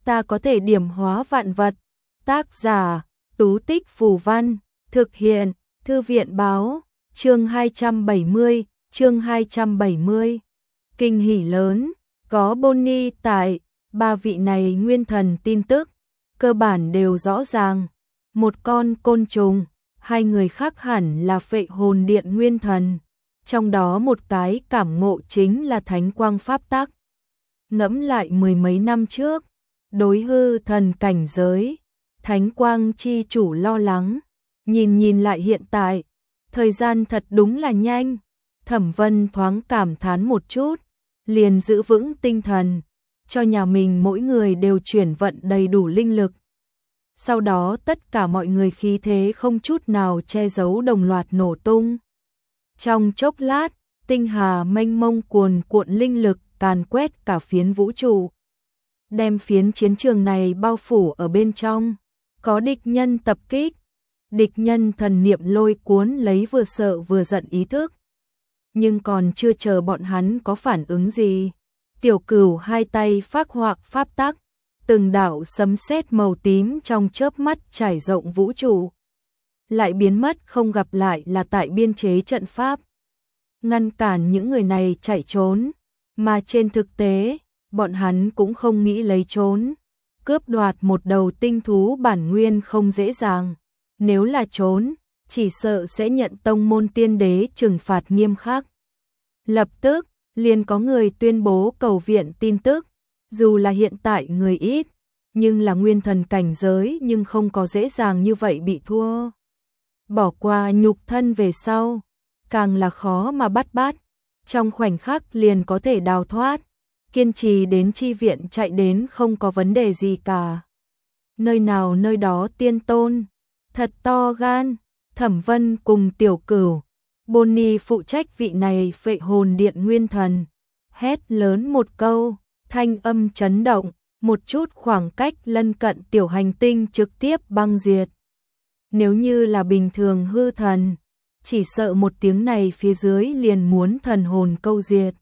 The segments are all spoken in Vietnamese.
ta có thể điểm hóa vạn vật. Tác giả, Tú Tích Phù Văn, thực hiện, Thư viện báo, chương 270. Kinh hỉ lớn, có Bonnie tại, ba vị này nguyên thần tin tức, cơ bản đều rõ ràng. Một con côn trùng, hai người khác hẳn là Phệ Hồn Điện nguyên thần, trong đó một cái cảm ngộ chính là thánh quang pháp tắc. Ngẫm lại mười mấy năm trước, đối hư thần cảnh giới, thánh quang chi chủ lo lắng, nhìn lại hiện tại, thời gian thật đúng là nhanh. Thẩm Vân thoáng cảm thán một chút, liền giữ vững tinh thần, cho nhà mình mỗi người đều chuyển vận đầy đủ linh lực. Sau đó tất cả mọi người khí thế không chút nào che giấu đồng loạt nổ tung. Trong chốc lát, tinh hà mênh mông cuồn cuộn linh lực càn quét cả phiến vũ trụ, đem phiến chiến trường này bao phủ ở bên trong. Có địch nhân tập kích, địch nhân thần niệm lôi cuốn lấy vừa sợ vừa giận ý thức. Nhưng còn chưa chờ bọn hắn có phản ứng gì, Tiểu Cửu hai tay phác họa pháp tắc, từng đạo sấm sét màu tím trong chớp mắt trải rộng vũ trụ, lại biến mất không gặp lại là tại biên chế trận pháp, ngăn cản những người này chạy trốn, mà trên thực tế, bọn hắn cũng không nghĩ lấy trốn. Cướp đoạt một đầu tinh thú bản nguyên không dễ dàng, nếu là trốn, chỉ sợ sẽ nhận tông môn tiên đế trừng phạt nghiêm khắc. Lập tức, liền có người tuyên bố cầu viện tin tức, dù là hiện tại người ít, nhưng là nguyên thần cảnh giới nhưng không có dễ dàng như vậy bị thua. Bỏ qua nhục thân về sau, càng là khó mà bắt, trong khoảnh khắc liền có thể đào thoát, kiên trì đến chi viện chạy đến không có vấn đề gì cả. Nơi nào nơi đó tiên tôn, thật to gan. Thẩm Vân cùng Tiểu Cửu, Bonnie phụ trách vị này Phệ Hồn Điện nguyên thần, hét lớn một câu, thanh âm chấn động, một chút khoảng cách lân cận tiểu hành tinh trực tiếp băng diệt. Nếu như là bình thường hư thần, chỉ sợ một tiếng này phía dưới liền muốn thần hồn câu diệt.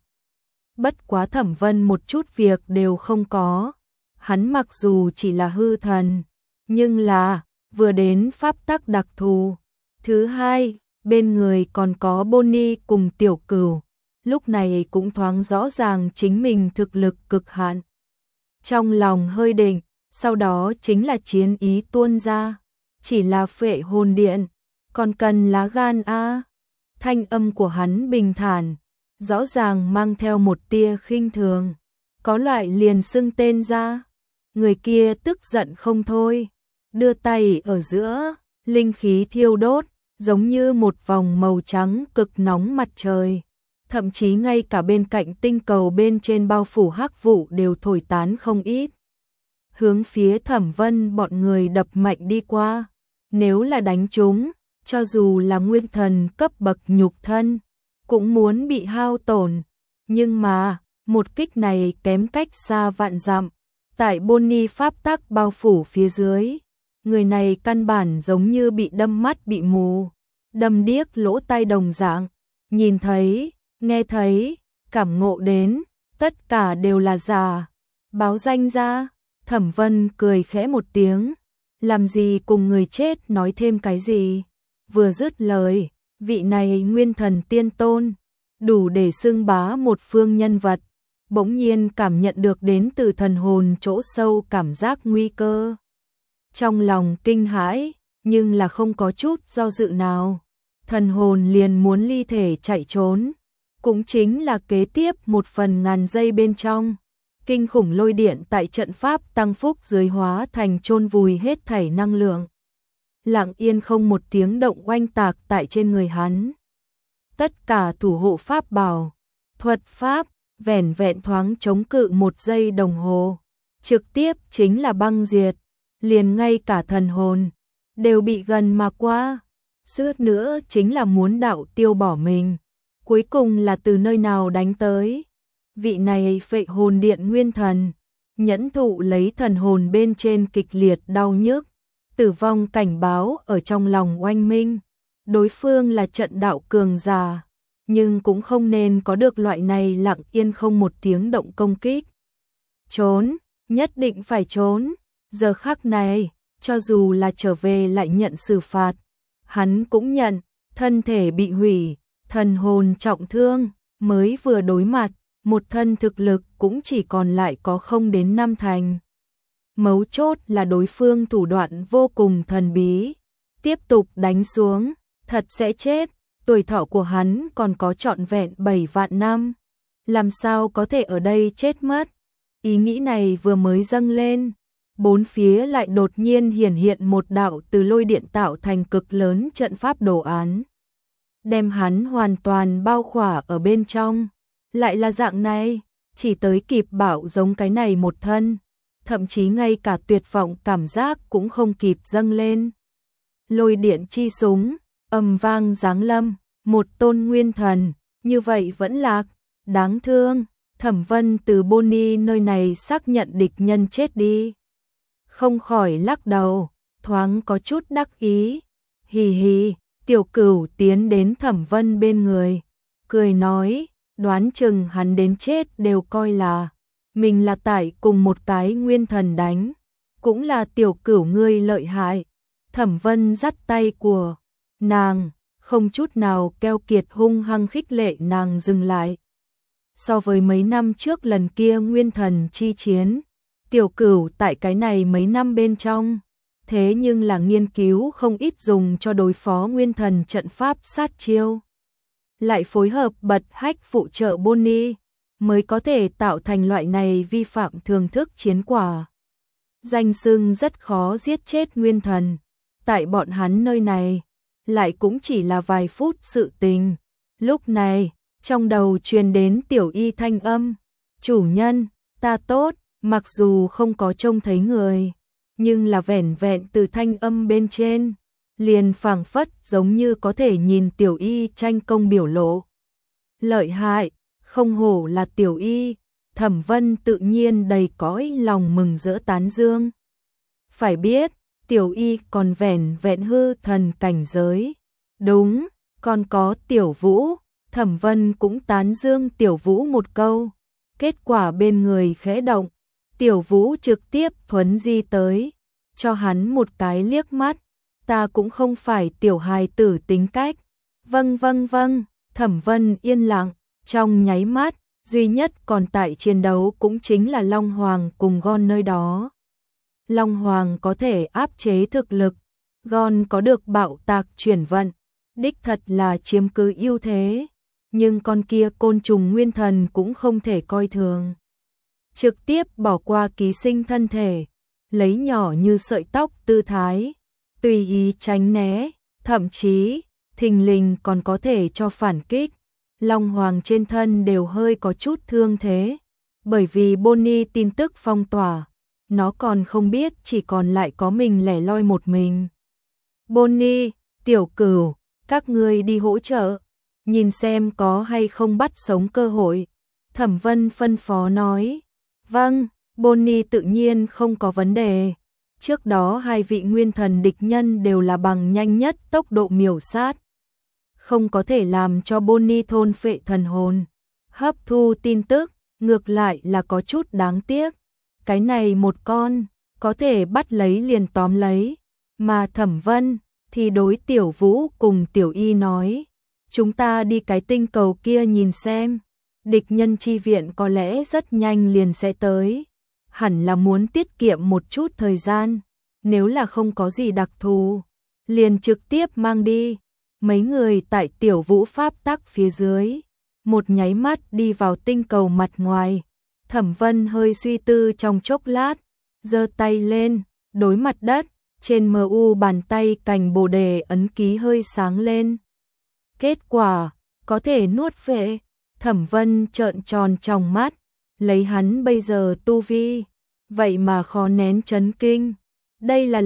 Bất quá Thẩm Vân một chút việc đều không có, hắn mặc dù chỉ là hư thần, nhưng là vừa đến pháp tắc đặc thù. Thứ hai, bên người còn có Bonnie cùng Tiểu Cửu, lúc này cũng thoáng rõ ràng chính mình thực lực cực hạn. Trong lòng hơi định, sau đó chính là chiến ý tuôn ra, chỉ là Phệ Hồn Điện, còn cần lá gan a. Thanh âm của hắn bình thản, rõ ràng mang theo một tia khinh thường, có loại liền xưng tên ra. Người kia tức giận không thôi, đưa tay ở giữa, linh khí thiêu đốt, giống như một vòng màu trắng cực nóng mặt trời. Thậm chí ngay cả bên cạnh tinh cầu bên trên bao phủ hắc vụ đều thổi tán không ít. Hướng phía Thẩm Vân bọn người đập mạnh đi qua. Nếu là đánh chúng, cho dù là nguyên thần cấp bậc nhục thân, cũng muốn bị hao tổn. Nhưng mà, một kích này kém cách xa vạn dặm. Tại Bonnie pháp tắc bao phủ phía dưới, người này căn bản giống như bị đâm mắt bị mù, đâm điếc lỗ tai đồng dạng, nhìn thấy, nghe thấy, cảm ngộ đến, tất cả đều là giả. Báo danh ra, Thẩm Vân cười khẽ một tiếng, làm gì cùng người chết nói thêm cái gì. Vừa dứt lời, vị này nguyên thần tiên tôn, đủ để xưng bá một phương nhân vật, bỗng nhiên cảm nhận được đến từ thần hồn chỗ sâu cảm giác nguy cơ. Trong lòng kinh hãi, nhưng là không có chút do dự nào. Thần hồn liền muốn ly thể chạy trốn, cũng chính là kế tiếp một phần ngàn giây bên trong. Kinh khủng lôi điện tại trận pháp tăng phúc dưới hóa thành chôn vùi hết thảy năng lượng. Lặng yên không một tiếng động oanh tạc tại trên người hắn. Tất cả thủ hộ pháp bảo, thuật pháp, vẻn vẹn thoáng chống cự một giây đồng hồ, trực tiếp chính là băng diệt, liền ngay cả thần hồn đều bị gần mà qua. Suốt nữa chính là muốn đạo tiêu bỏ mình. Cuối cùng là từ nơi nào đánh tới? Vị này Phệ Hồn Điện nguyên thần, nhẫn thụ lấy thần hồn bên trên kịch liệt đau nhức, tử vong cảnh báo ở trong lòng oanh minh. Đối phương là trận đạo cường giả, nhưng cũng không nên có được loại này lặng yên không một tiếng động công kích. Trốn, nhất định phải trốn. Giờ khắc này, cho dù là trở về lại nhận xử phạt, hắn cũng nhận, thân thể bị hủy, thần hồn trọng thương, mới vừa đối mặt, một thân thực lực cũng chỉ còn lại có không đến 5 thành. Mấu chốt là đối phương thủ đoạn vô cùng thần bí, tiếp tục đánh xuống, thật sẽ chết, tuổi thọ của hắn còn có trọn vẹn 7 vạn năm, làm sao có thể ở đây chết mất. Ý nghĩ này vừa mới dâng lên, bốn phía lại đột nhiên hiển hiện một đạo từ lôi điện tạo thành cực lớn trận pháp đồ án, đem hắn hoàn toàn bao khỏa ở bên trong. Lại là dạng này, chỉ tới kịp bảo giống cái này một thân, thậm chí ngay cả tuyệt vọng cảm giác cũng không kịp dâng lên. Lôi điện chi súng, ầm vang giáng lâm, một tôn nguyên thần, như vậy vẫn lạc, đáng thương. Thẩm Vân từ Bonnie nơi này xác nhận địch nhân chết đi, không khỏi lắc đầu, thoáng có chút đắc ý. Hì hì, Tiểu Cửu tiến đến Thẩm Vân bên người, cười nói, đoán chừng hắn đến chết đều coi là mình là tại cùng một cái nguyên thần đánh, cũng là Tiểu Cửu ngươi lợi hại. Thẩm Vân dắt tay của nàng, không chút nào keo kiệt, hung hăng khích lệ nàng dừng lại. So với mấy năm trước lần kia nguyên thần chi chiến, Tiểu Cửu tại cái này mấy năm bên trong, thế nhưng là nghiên cứu không ít dùng cho đối phó nguyên thần trận pháp sát chiêu. Lại phối hợp bật hách phụ trợ Bonnie, mới có thể tạo thành loại này vi phạm thường thức chiến quả. Danh xưng rất khó giết chết nguyên thần, tại bọn hắn nơi này, lại cũng chỉ là vài phút sự tình. Lúc này, trong đầu truyền đến Tiểu Y thanh âm, chủ nhân, ta tốt, mặc dù không có trông thấy người, nhưng là vẻn vẹn từ thanh âm bên trên, liền phảng phất giống như có thể nhìn Tiểu Y tranh công biểu lộ. Lợi hại, không hổ là Tiểu Y, Thẩm Vân tự nhiên đầy cõi lòng mừng rỡ tán dương. Phải biết, Tiểu Y còn vẻn vẹn hư thần cảnh giới. Đúng, còn có Tiểu Vũ, Thẩm Vân cũng tán dương Tiểu Vũ một câu. Kết quả bên người khẽ động, Tiểu Vũ trực tiếp thuấn di tới, cho hắn một cái liếc mắt. Ta cũng không phải tiểu hài tử tính cách. Vâng vâng vâng, Thẩm Vân yên lặng, trong nháy mắt, duy nhất còn tại chiến đấu cũng chính là Long Hoàng cùng Gon nơi đó. Long Hoàng có thể áp chế thực lực, Gon có được bạo tạc chuyển vận, đích thật là chiếm cứ ưu thế, nhưng con kia côn trùng nguyên thần cũng không thể coi thường. Trực tiếp bỏ qua ký sinh thân thể, lấy nhỏ như sợi tóc tư thái, tùy ý tránh né, thậm chí, thình lình còn có thể cho phản kích. Long Hoàng trên thân đều hơi có chút thương thế, bởi vì Bonnie tin tức phong tỏa, nó còn không biết chỉ còn lại có mình lẻ loi một mình. Bonnie, Tiểu Cửu, các ngươi đi hỗ trợ, nhìn xem có hay không bắt sống cơ hội. Thẩm Vân phân phó nói. Vâng, Bonnie tự nhiên không có vấn đề. Trước đó hai vị nguyên thần địch nhân đều là bằng nhanh nhất tốc độ miểu sát, không có thể làm cho Bonnie thôn phệ thần hồn, hấp thu tin tức, ngược lại là có chút đáng tiếc. Cái này một con, có thể bắt lấy liền tóm lấy, mà Thẩm Vân thì đối Tiểu Vũ cùng Tiểu Y nói, chúng ta đi cái tinh cầu kia nhìn xem, địch nhân chi viện có lẽ rất nhanh liền sẽ tới, hẳn là muốn tiết kiệm một chút thời gian, nếu là không có gì đặc thù, liền trực tiếp mang đi. Mấy người tại Tiểu Vũ pháp tắc phía dưới, một nháy mắt đi vào tinh cầu mặt ngoài. Thẩm Vân hơi suy tư trong chốc lát, giơ tay lên, đối mặt đất, trên MU bàn tay cành bồ đề ấn ký hơi sáng lên. Kết quả, có thể nuốt phệ. Thẩm Vân trợn tròn trong mắt, lấy hắn bây giờ tu vi, vậy mà khó nén chấn kinh. Đây là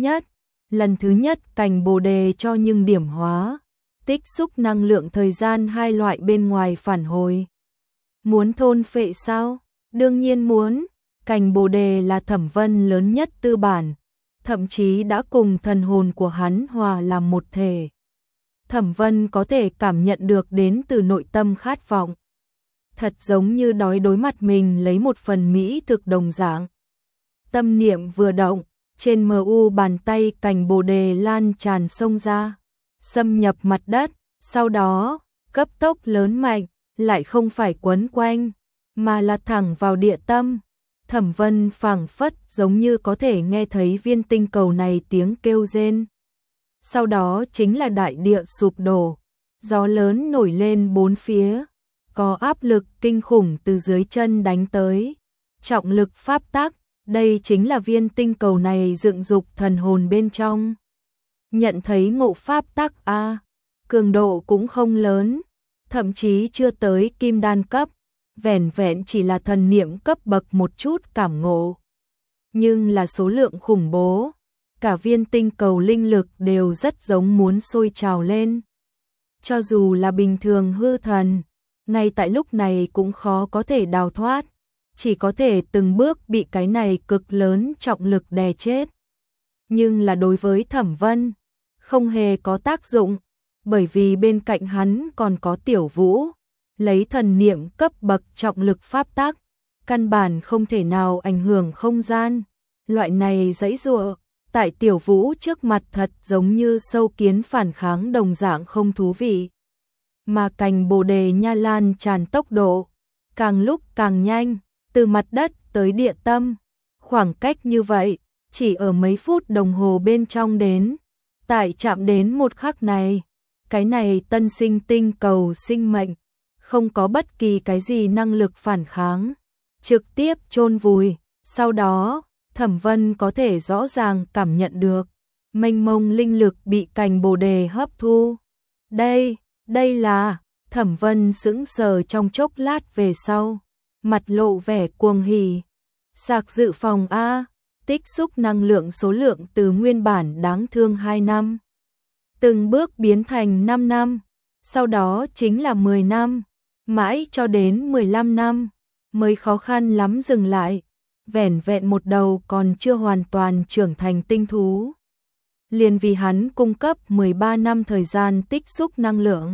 lần thứ nhất cành bồ đề cho nhưng điểm hóa, tích xúc năng lượng thời gian hai loại bên ngoài phản hồi. Muốn thôn phệ sao? Đương nhiên muốn, cành bồ đề là Thẩm Vân lớn nhất tư bản, thậm chí đã cùng thần hồn của hắn hòa làm một thể. Thẩm Vân có thể cảm nhận được đến từ nội tâm khát vọng. Thật giống như đói đối mặt mình lấy một phần mỹ thực đồng dạng. tâm niệm vừa động, trên mu bàn tay cành bồ đề lan tràn xông ra, xâm nhập mặt đất, sau đó, cấp tốc lớn mạnh, lại không phải quấn quanh, mà là thẳng vào địa tâm. Thẩm Vân phảng phất giống như có thể nghe thấy viên tinh cầu này tiếng kêu rên. Sau đó chính là đại địa sụp đổ, gió lớn nổi lên bốn phía, có áp lực kinh khủng từ dưới chân đánh tới. Trọng lực pháp tắc, đây chính là viên tinh cầu này dựng dục thần hồn bên trong. Nhận thấy ngộ pháp tắc a, cường độ cũng không lớn, thậm chí chưa tới kim đan cấp, vẻn vẹn chỉ là thần niệm cấp bậc một chút cảm ngộ. Nhưng là số lượng khủng bố, cả viên tinh cầu linh lực đều rất giống muốn sôi trào lên. Cho dù là bình thường hư thần, ngay tại lúc này cũng khó có thể đào thoát, chỉ có thể từng bước bị cái này cực lớn trọng lực đè chết. Nhưng là đối với Thẩm Vân, không hề có tác dụng, bởi vì bên cạnh hắn còn có Tiểu Vũ, lấy thần niệm cấp bậc trọng lực pháp tắc, căn bản không thể nào ảnh hưởng không gian. Loại này giãy giụa, tại Tiểu Vũ trước mặt thật giống như sâu kiến phản kháng đồng dạng không thú vị. Mà cành bồ đề nha lan tràn tốc độ, càng lúc càng nhanh, từ mặt đất tới địa tâm, khoảng cách như vậy, chỉ ở mấy phút đồng hồ bên trong đến. Tại chạm đến một khắc này, cái này tân sinh tinh cầu sinh mệnh, không có bất kỳ cái gì năng lực phản kháng, trực tiếp chôn vùi. Sau đó, Thẩm Vân có thể rõ ràng cảm nhận được, mênh mông linh lực bị cành bồ đề hấp thu. Đây là, Thẩm Vân sững sờ trong chốc lát về sau, mặt lộ vẻ cuồng hỉ. Sạc dự phòng A, tích xúc năng lượng số lượng từ nguyên bản đáng thương 2 năm. Từng bước biến thành 5 năm, sau đó chính là 10 năm, mãi cho đến 15 năm, mới khó khăn lắm dừng lại, vẻn vẹn một đầu còn chưa hoàn toàn trưởng thành tinh thú. Liền vì hắn cung cấp 13 năm thời gian tích xúc năng lượng.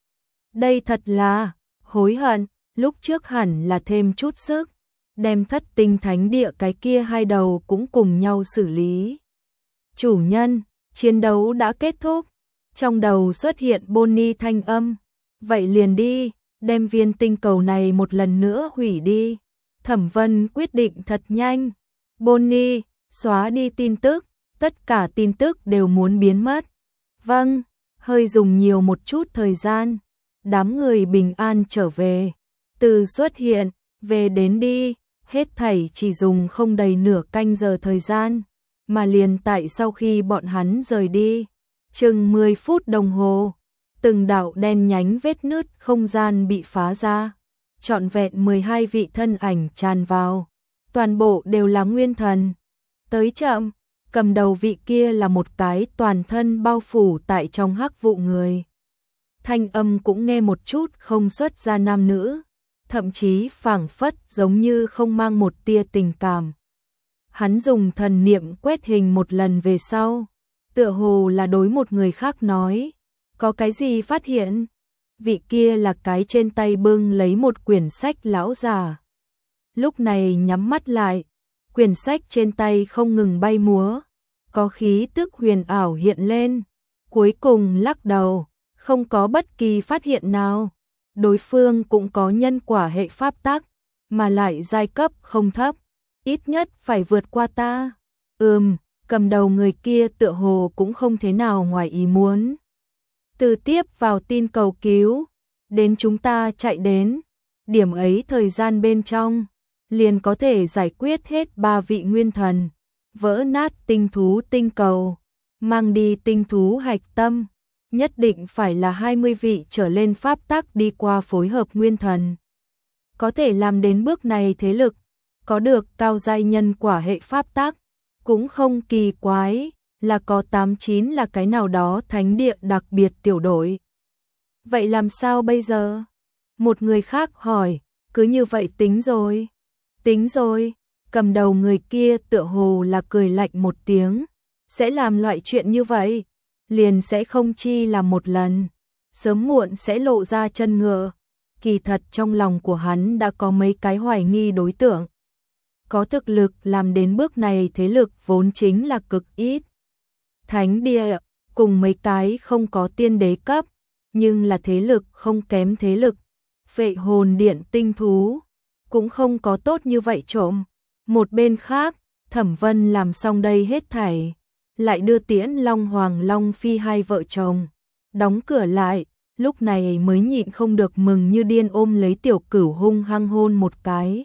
Đây thật là hối hận, lúc trước hẳn là thêm chút sức, đem thất tinh thánh địa cái kia hai đầu cũng cùng nhau xử lý. Chủ nhân, chiến đấu đã kết thúc, trong đầu xuất hiện Bonnie thanh âm, vậy liền đi, đem viên tinh cầu này một lần nữa hủy đi. Thẩm Vân quyết định thật nhanh. Bonnie, xóa đi tin tức, tất cả tin tức đều muốn biến mất. Vâng, hơi dùng nhiều một chút thời gian. Đám người bình an trở về. Từ xuất hiện, về đến đi, hết thảy chỉ dùng không đầy nửa canh giờ thời gian, mà liền tại sau khi bọn hắn rời đi, chừng 10 phút đồng hồ, từng đạo đen nhánh vết nứt không gian bị phá ra, trọn vẹn 12 vị thân ảnh tràn vào, toàn bộ đều là nguyên thần. Tới chậm, cầm đầu vị kia là một cái toàn thân bao phủ tại trong hắc vụ người. Thanh âm cũng nghe một chút không xuất ra nam nữ, thậm chí phảng phất giống như không mang một tia tình cảm. Hắn dùng thần niệm quét hình một lần về sau, tựa hồ là đối một người khác nói, có cái gì phát hiện? Vị kia là cái trên tay bưng lấy một quyển sách lão già. Lúc này nhắm mắt lại, quyển sách trên tay không ngừng bay múa, có khí tức huyền ảo hiện lên, cuối cùng lắc đầu, không có bất kỳ phát hiện nào. Đối phương cũng có nhân quả hệ pháp tắc, mà lại giai cấp không thấp, ít nhất phải vượt qua ta. Cầm đầu người kia tựa hồ cũng không thế nào ngoài ý muốn. Từ tiếp vào tin cầu cứu, đến chúng ta chạy đến, điểm ấy thời gian bên trong, liền có thể giải quyết hết 3 vị nguyên thần, vỡ nát tinh thú tinh cầu, mang đi tinh thú hạch tâm. Nhất định phải là 20 vị trở lên pháp tắc đi qua phối hợp nguyên thần. Có thể làm đến bước này thế lực, có được cao giai nhân quả hệ pháp tắc, cũng không kỳ quái, là có 89 là cái nào đó thánh địa đặc biệt tiểu đội. Vậy làm sao bây giờ? Một người khác hỏi, cứ như vậy tính rồi. Tính rồi, cầm đầu người kia tựa hồ là cười lạnh một tiếng, sẽ làm loại chuyện như vậy. Liền sẽ không chi là một lần, sớm muộn sẽ lộ ra chân ngựa. Kỳ thật trong lòng của hắn đã có mấy cái hoài nghi đối tượng. có thực lực làm đến bước này thế lực vốn chính là cực ít. Thánh địa, cùng mấy cái không có tiên đế cấp, nhưng là thế lực không kém thế lực. Phệ hồn điện tinh thú, cũng không có tốt như vậy trộm. Một bên khác, Thẩm Vân làm xong đây hết thảy, lại đưa tiễn Long Hoàng Long Phi hai vợ chồng, đóng cửa lại, lúc này mới nhịn không được mừng như điên ôm lấy Tiểu Cửu hung hăng hôn một cái.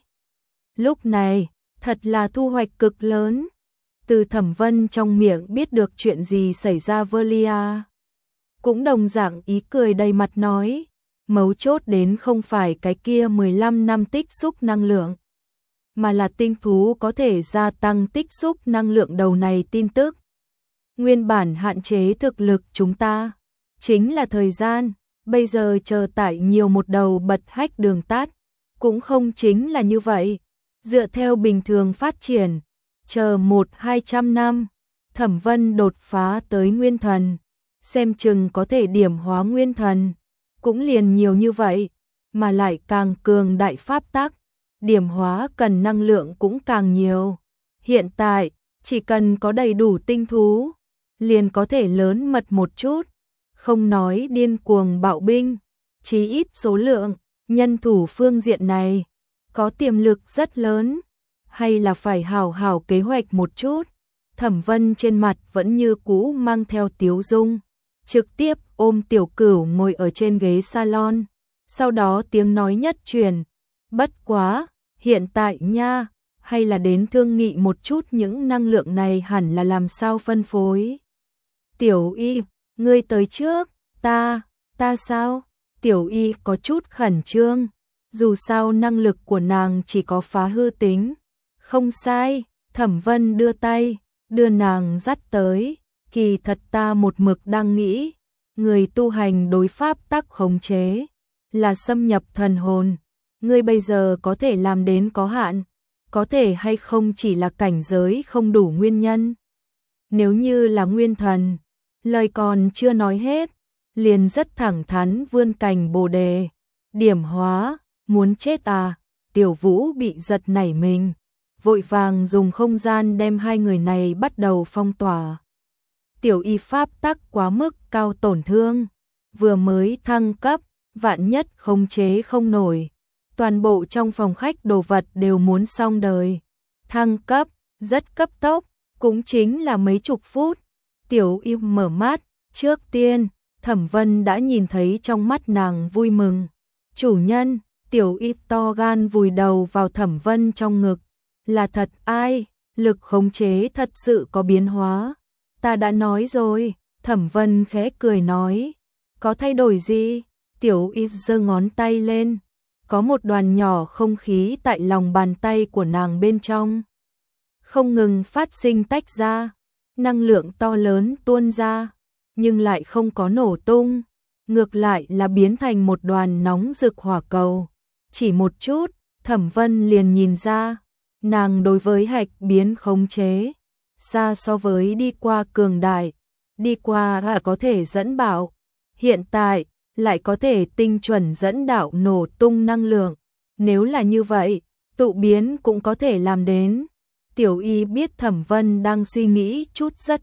Lúc này, thật là thu hoạch cực lớn. Từ Thẩm Vân trong miệng biết được chuyện gì xảy ra Velia. Cũng đồng dạng ý cười đầy mặt nói, mấu chốt đến không phải cái kia 15 năm tích xúc năng lượng, mà là tinh thú có thể gia tăng tích xúc năng lượng đầu này tin tức. Nguyên bản hạn chế thực lực chúng ta, chính là thời gian, bây giờ chờ tại nhiều một đầu bật hách đường tát, cũng không chính là như vậy. Dựa theo bình thường phát triển, chờ 100-200 năm, Thẩm Vân đột phá tới nguyên thần, xem chừng có thể điểm hóa nguyên thần, cũng liền nhiều như vậy, mà lại càng cường đại pháp tắc, điểm hóa cần năng lượng cũng càng nhiều. Hiện tại, chỉ cần có đầy đủ tinh thú, liền có thể lớn mật một chút, không nói điên cuồng bạo binh, chí ít số lượng, nhân thủ phương diện này, có tiềm lực rất lớn, hay là phải hào hào kế hoạch một chút. Thẩm Vân trên mặt vẫn như cũ mang theo tiếu dung, trực tiếp ôm Tiểu Cửu ngồi ở trên ghế salon, sau đó tiếng nói nhất truyền, bất quá, hiện tại nha, hay là đến thương nghị một chút những năng lượng này hẳn là làm sao phân phối. Tiểu Y, ngươi tới trước, ta sao? Tiểu Y có chút khẩn trương, dù sao năng lực của nàng chỉ có phá hư tính. Không sai, Thẩm Vân đưa tay, đưa nàng dắt tới, kỳ thật ta một mực đang nghĩ, người tu hành đối pháp tắc khống chế, là xâm nhập thần hồn, ngươi bây giờ có thể làm đến có hạn, có thể hay không chỉ là cảnh giới không đủ nguyên nhân. Nếu như là nguyên thần, lời còn chưa nói hết, liền rất thẳng thắn vươn cành bồ đề, điểm hóa, muốn chết à? Tiểu Vũ bị giật nảy mình, vội vàng dùng không gian đem hai người này bắt đầu phong tỏa. Tiểu Y pháp tắc quá mức cao tổn thương, vừa mới thăng cấp, vạn nhất khống chế không nổi, toàn bộ trong phòng khách đồ vật đều muốn xong đời. Thăng cấp, rất cấp tốc, cũng chính là mấy chục phút. Tiểu Y mở mắt, trước tiên, Thẩm Vân đã nhìn thấy trong mắt nàng vui mừng. Chủ nhân, Tiểu Y to gan vùi đầu vào Thẩm Vân trong ngực. Là thật ai, lực khống chế thật sự có biến hóa. Ta đã nói rồi, Thẩm Vân khẽ cười nói. Có thay đổi gì? Tiểu Y giơ ngón tay lên. Có một đoàn nhỏ không khí tại lòng bàn tay của nàng bên trong. Không ngừng phát sinh tách ra. Năng lượng to lớn tuôn ra. Nhưng lại không có nổ tung. Ngược lại là biến thành một đoàn nóng rực hỏa cầu. Chỉ một chút, Thẩm Vân liền nhìn ra. Nàng đối với hạch biến khống chế. Xa so với đi qua cường đại. Đi qua có thể dẫn bạo. Hiện tại, lại có thể tinh chuẩn dẫn đạo nổ tung năng lượng. Nếu là như vậy, tụ biến cũng có thể làm đến. Tiểu Y biết Thẩm Vân đang suy nghĩ chút rất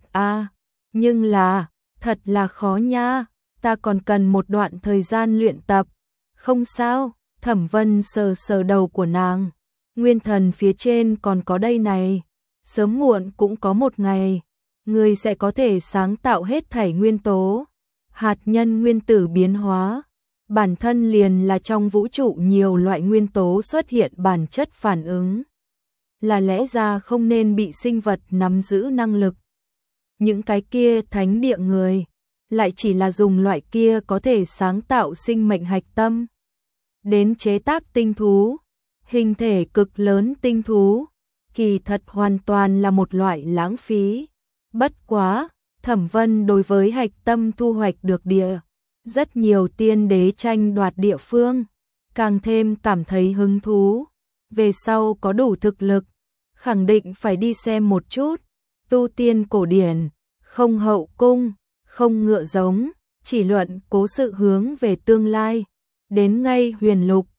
nhưng là, thật là khó nha, ta còn cần một đoạn thời gian luyện tập. Không sao, Thẩm Vân sờ sờ đầu của nàng. Nguyên thần phía trên còn có đây này, sớm muộn cũng có một ngày, người sẽ có thể sáng tạo hết thảy nguyên tố. Hạt nhân nguyên tử biến hóa, bản thân liền là trong vũ trụ nhiều loại nguyên tố xuất hiện bản chất phản ứng. Là lẽ ra không nên bị sinh vật nắm giữ năng lực. Những cái kia thánh địa người, lại chỉ là dùng loại kia có thể sáng tạo sinh mệnh hạch tâm. Đến chế tác tinh thú, hình thể cực lớn tinh thú, kỳ thật hoàn toàn là một loại lãng phí. Bất quá, Thẩm Vân đối với hạch tâm thu hoạch được địa, rất nhiều tiên đế tranh đoạt địa phương, càng thêm cảm thấy hứng thú. Về sau có đủ thực lực, khẳng định phải đi xem một chút. Tu tiên cổ điển, không hậu cung, không ngựa giống, chỉ luận cố sự hướng về tương lai. Đến ngay huyền lục,